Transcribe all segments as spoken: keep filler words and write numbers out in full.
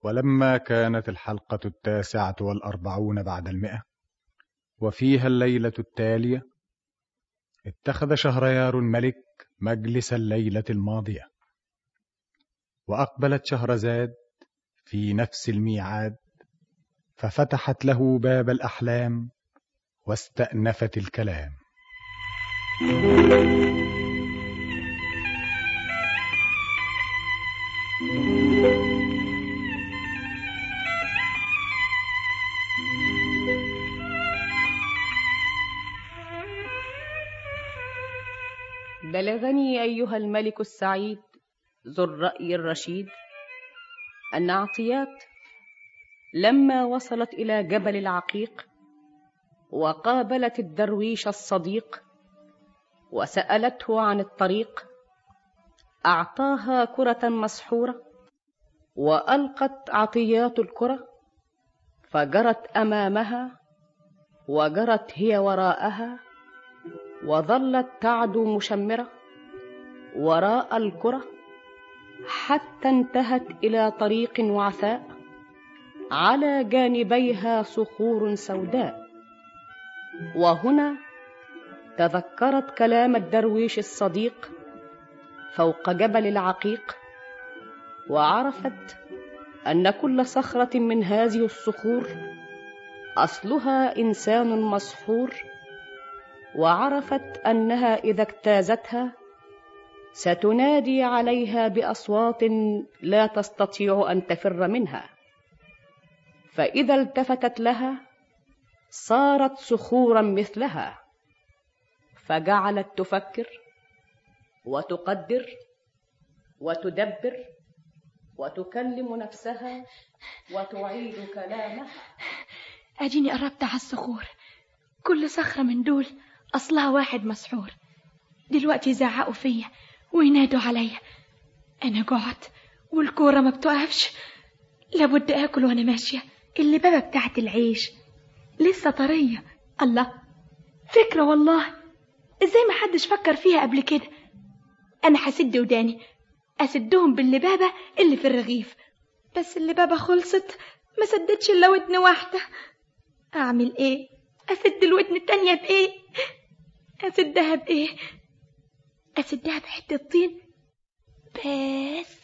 ولما كانت الحلقة التاسعة والأربعون بعد المئة وفيها الليلة التالية، اتخذ شهريار الملك مجلس الليلة الماضية، وأقبلت شهرزاد في نفس الميعاد، ففتحت له باب الأحلام واستأنفت الكلام. بلغني أيها الملك السعيد ذو الرأي الرشيد أن عطيات لما وصلت إلى جبل العقيق وقابلت الدرويش الصديق وسألته عن الطريق، أعطاها كرة مسحورة، وألقت عطيات الكرة فجرت أمامها وجرت هي وراءها، وظلت تعدو مشمرة وراء الكرة حتى انتهت إلى طريق وعثاء على جانبيها صخور سوداء. وهنا تذكرت كلام الدرويش الصديق فوق جبل العقيق، وعرفت أن كل صخرة من هذه الصخور أصلها إنسان مسحور، وعرفت أنها إذا اجتازتها ستنادي عليها بأصوات لا تستطيع أن تفر منها، فإذا التفتت لها صارت صخورا مثلها، فجعلت تفكر وتقدر وتدبر وتكلم نفسها وتعيد كلامها. أجيني قربت على الصخور، كل صخرة من دول أصلها واحد مسحور. دلوقتي يزعقوا فيا وينادوا عليا، أنا جعت والكورة ما بتقفش، لابد آكل وأنا ماشية. اللبابة بتاعت العيش لسه طرية. الله، فكرة والله، إزاي ما حدش فكر فيها قبل كده؟ أنا هسد وداني أسدهم باللبابة اللي في الرغيف، بس اللبابة خلصت ما سدتش إلا ودن واحدة. أعمل إيه؟ أسد الودن التانية بإيه؟ أسدها بإيه؟ أسدها بحتة طين بس.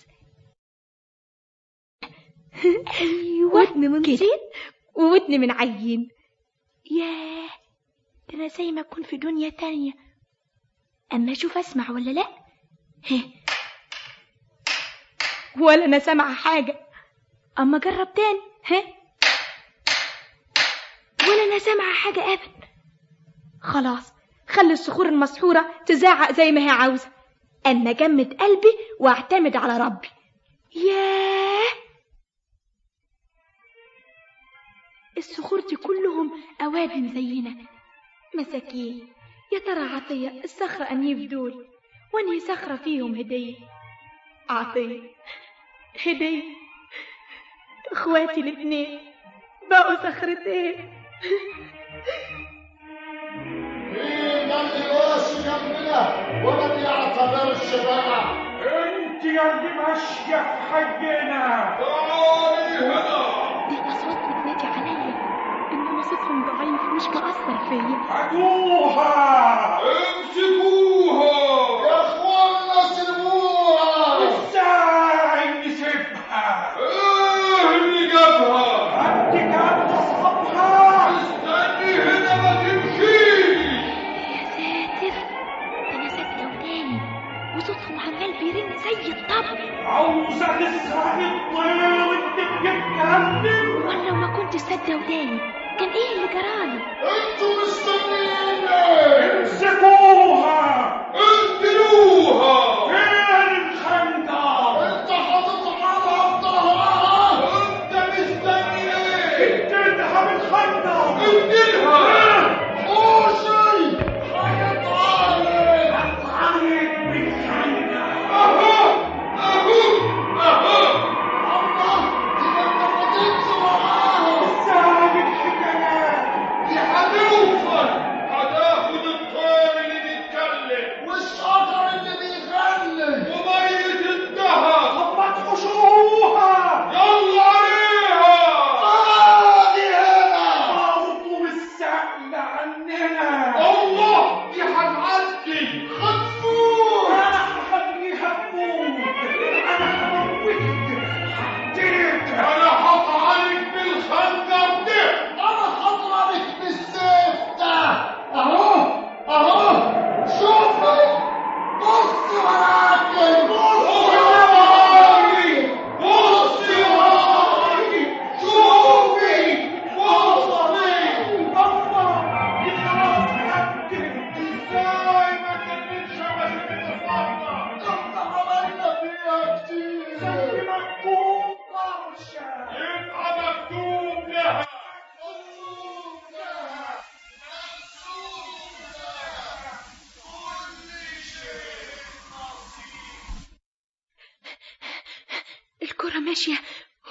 أيوة، ودن من طين وودن من عجين. ياه، ده أنا زي ما أكون في دنيا تانية. أما أشوف أسمع ولا لأ؟ ولا أنا سامعة حاجة. أما أجرب تاني، ها، ولا أنا سامعة حاجة أبدا. خلاص، خلي الصخور المسحورة تزعق زي ما هي عاوزة، أما جمد قلبي واعتمد على ربي. ياه، الصخور دي كلهم أوادم زينا مساكين. يا ترى عطية الصخرة أنهي في دول وأنهي صخرة فيهم هدية؟ عطية هدية، اخواتي الاثنين بقوا صخرتين. مين اللي يوصي جنبنا ومن يعتبر الشباب؟ انت يا اللي ماشيه في حقنا. تعالي هنا. دي اصوات بتنادي عليا، انما صوتهم ضعيف مش مأثر فيا. خدوها، امسكوها يا اخوانا، سيبوها. ازاي نسيبها؟ ايه اللي جابها؟ انت كانت تصحبها. استني هنا ما تمشيش. يا ساتر، ده انا ساكته وداني وصوتهم عمال بيرن زي الطبل. عاوزه تسرقي الطير وانت بتتكلم؟ ولا ما كنتش ساده وداني كان ايه اللي جرالي؟ انتوا مستنيين. امسكوا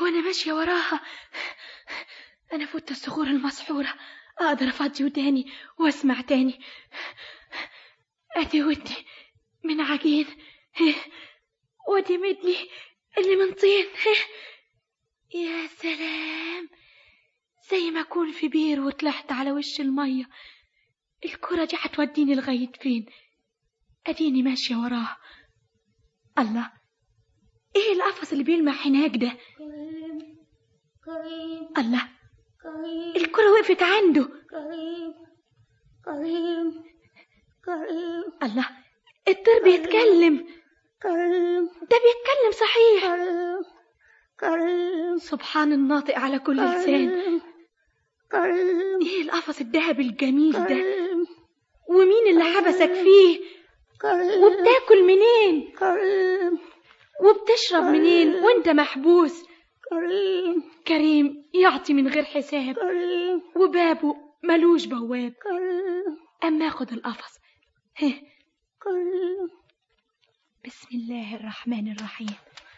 وأنا ماشية وراها أنا فوت الصخور المسحورة، أقدر أفضي وداني وأسمع تاني. أدي ودي من عجين، ودي مدني اللي من طين. يا سلام، زي ما أكون في بير وطلعت على وش المية. الكرة دي هتوديني لغاية فين؟ أديني ماشية وراها. الله، إيه القفص اللي بيلمع هناك ده؟ كريم كريم الله، كريم الكرة وقفت عنده. كريم كريم كريم الله، الطير بيتكلم. كريم ده بيتكلم صحيح. كريم كريم سبحان الناطق على كل لسان. كريم كريم ايه القفص الذهبي الجميل ده؟ كريم ومين اللي حبسك فيه؟ كريم وبتاكل منين؟ كريم وبتشرب منين وانت محبوس؟ كريم كريم يعطي من غير حساب، كريم وبابه ملوش بواب. كريم اما اخد القفص. هه. كريم بسم الله الرحمن الرحيم.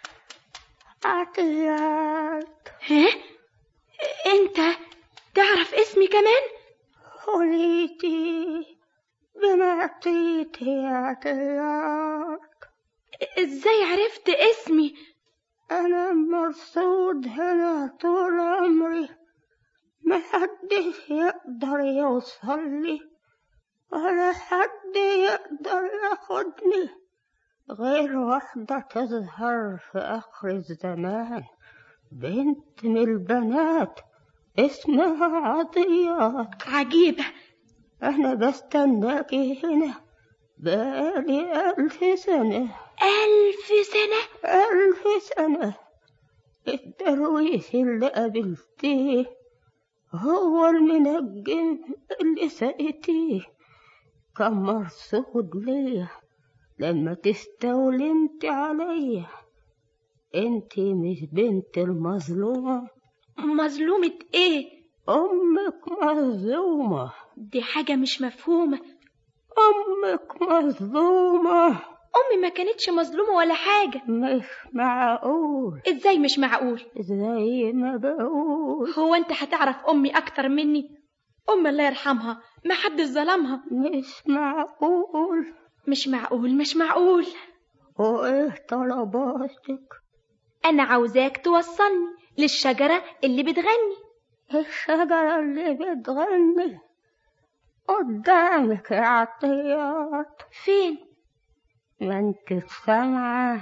عطيات ها؟ انت تعرف اسمي كمان؟ خليتي بما أعطيتي يا عطيات. ازاي عرفت اسمي؟ أنا مرصود هنا طول عمري، ما حد يقدر يوصل لي ولا حد يقدر ياخدني غير واحدة تظهر في آخر الزمان، بنت من البنات اسمها عطيات. عجيبة. أنا بستناكي هنا بقالي ألف سنة. ألف سنة؟ ألف سنة. الدرويش اللي قابلتيه هو المنجم اللي سقيتيه، كان مرصود ليا لما تستولمت عليا. انتي مش بنت المظلومة؟ مظلومة ايه؟ أمك مظلومة. دي حاجة مش مفهومة. أمك مظلومة. أمي ما كانتش مظلومة ولا حاجة. مش معقول. ازاي مش معقول؟ زي ما بقول. هو انت هتعرف أمي أكتر مني؟ أمي الله يرحمها ما حد ظلمها. مش معقول. مش معقول مش معقول. وإيه طلباتك؟ أنا عاوزاك توصلني للشجرة اللي بتغني. الشجرة اللي بتغني قدامك يا عطيات. فين؟ ما انت سامعة؟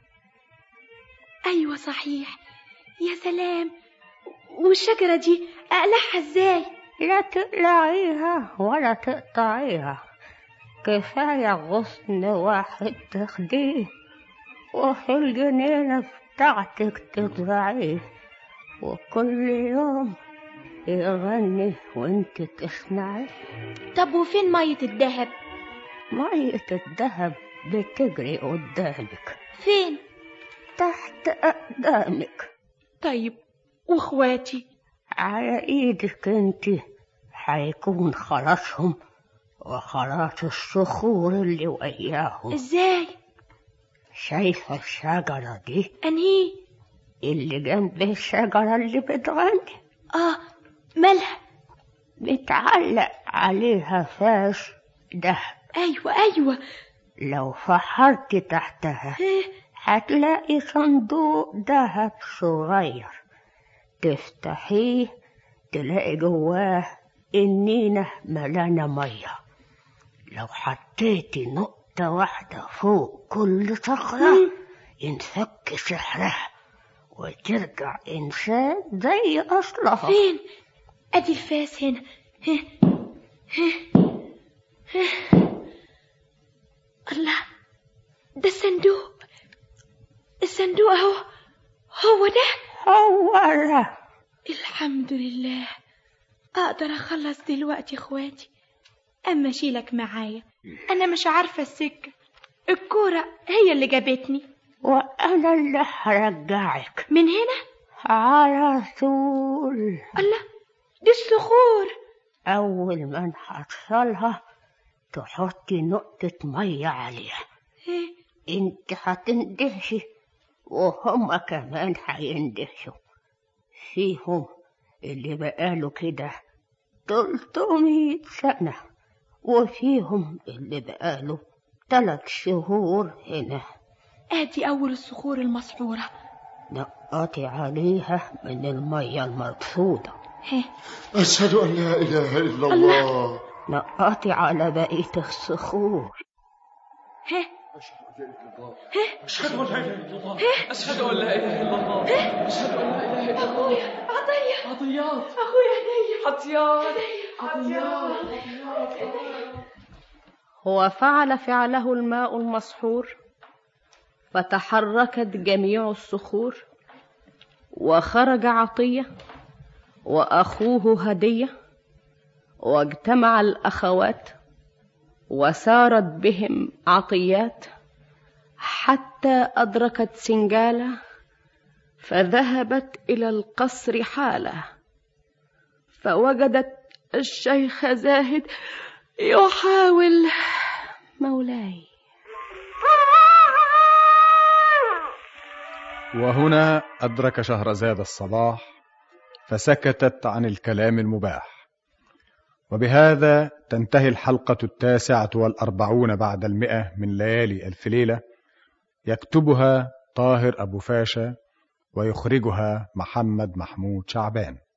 أيوة صحيح. يا سلام، والشجرة دي أقلعها ازاي؟ لا تقلعيها ولا تقطعيها، كفاية غصن واحد تاخديه وفي الجنينة بتاعتك تزرعيه، وكل يوم يغني وانت تسمعي. طب وفين مية الدهب؟ مية الدهب بتجري قدامك. فين؟ تحت أقدامك. طيب واخواتي؟ على ايدك انت حيكون خلاصهم وخلاص الصخور اللي وياهم. ازاي؟ شايفة الشجرة دي؟ انهي؟ اللي جنب الشجرة اللي بتغني. اه، مالها؟ بتعلق عليها فاس دهب. ايوه ايوه. لو فحرت تحتها إيه؟ هتلاقي صندوق دهب صغير، تفتحيه تلاقي جواه النينة ملانة مية. لو حطيتي نقطة واحدة فوق كل صخرة ينفك سحرها وترجع إنسان زي أصلها. فين؟ أدي الفاس هنا. هه. هه. هه. الله، ده الصندوق. الصندوق اهو. هو ده؟ هو ده. الحمد لله. أقدر أخلص دلوقتي إخواتي. أما أشيلك معايا، أنا مش عارفة السكة. الكورة هي اللي جابتني، وأنا اللي هرجعك من هنا على طول. الله، دي الصخور. أول ما نحصلها تحطي نقطة مية عليها. إيه؟ انت هتندهشي وهما كمان هيندهشوا. فيهم اللي بقاله كده تلتمية سنة، وفيهم اللي بقاله ثلاث شهور هنا. ادي اول الصخور المسحورة. نقطي عليها من المية المرصودة. أشهد أن لا إله إلا الله. نقطي على بقية الصخور. ها أشهد أن لا إله إلا الله. أشهد أن لا إله إلا الله. أشهد أن لا إله إلا الله. أخويا عطية. عطيات. أخويا هدية. عطيات. عطيات. وفعل فعله الماء المسحور، فتحركت جميع الصخور، وخرج عطية وأخوه هدية، واجتمع الأخوات، وسارت بهم عطيات حتى أدركت سنجالة، فذهبت إلى القصر حالة، فوجدت الشيخ زاهد يحاول مولاي. وهنا أدرك شهرزاد الصباح، فسكتت عن الكلام المباح. وبهذا تنتهي الحلقة التاسعة والأربعون بعد المئة من ليالي ألف ليلة، يكتبها طاهر أبو فاشا، ويخرجها محمد محمود شعبان.